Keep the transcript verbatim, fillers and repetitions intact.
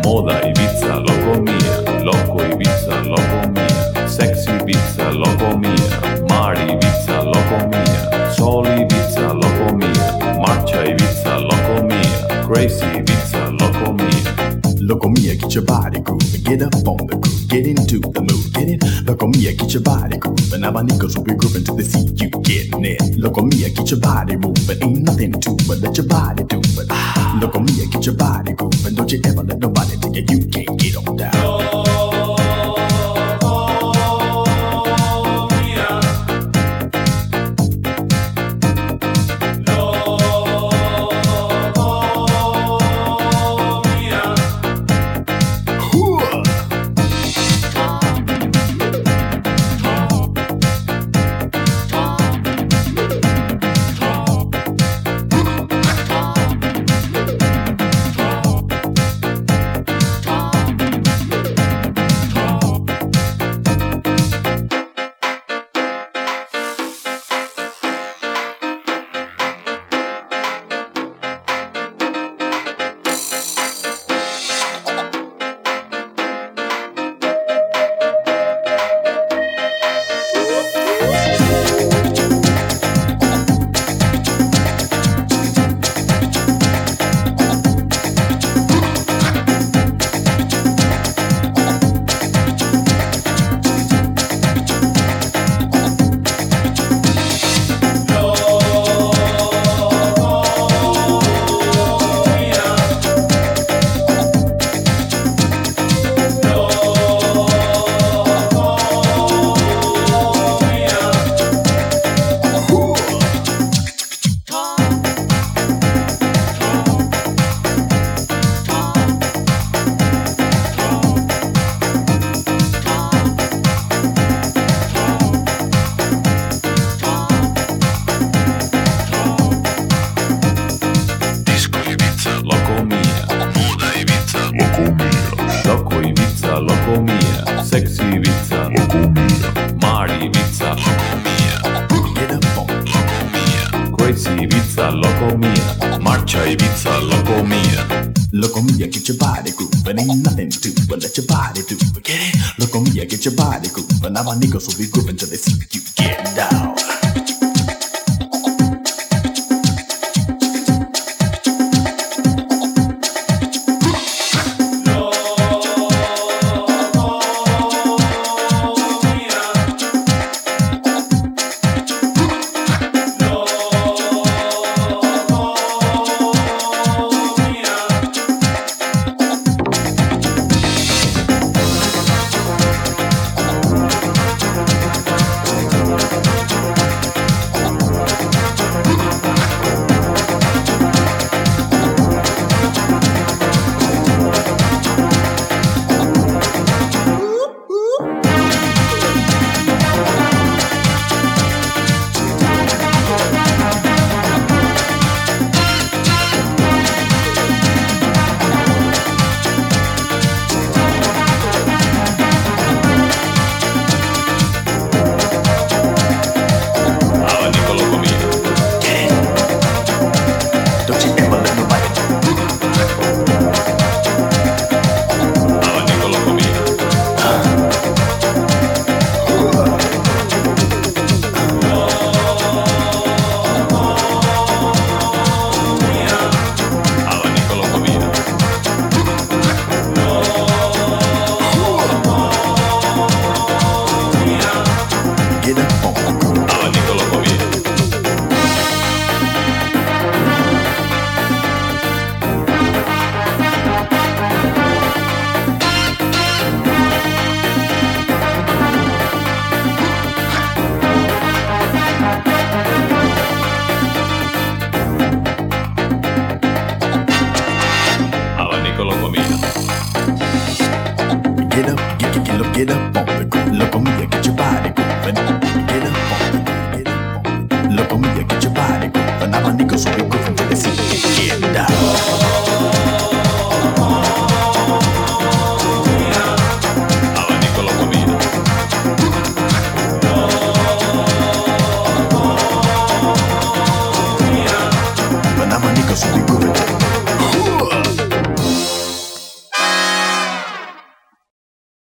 Moda Ibiza, loco mía, loco Ibiza, loco mía, sexy Ibiza, loco mía, mar Ibiza, loco mía, sol Ibiza, loco mía, marcha Ibiza, loco mía, crazy Ibiza, loco mía. Loco mia, get your body grooving, get up on the groove, get into the mood, get it? Loco mia, get your body grooving, abanicos will be grooving till they see you getting it. Loco mia, get your body moving, ain't nothing to it, let your body do it. Loco mia, get your body grooving, don't you ever let nobody tell you you can't get on down. Loco Ibiza, loco mía, sexy Ibiza, loco mía, mar Ibiza, loco mía, Get up on it. loco mía, crazy Ibiza, loco mía, marcha Ibiza, loco mía. Loco mia, get your body grooving, ain't nothing to it, but let your body do it, get it? Loco mia, get your body grooving, abanicos will be grooving till they see you getting down.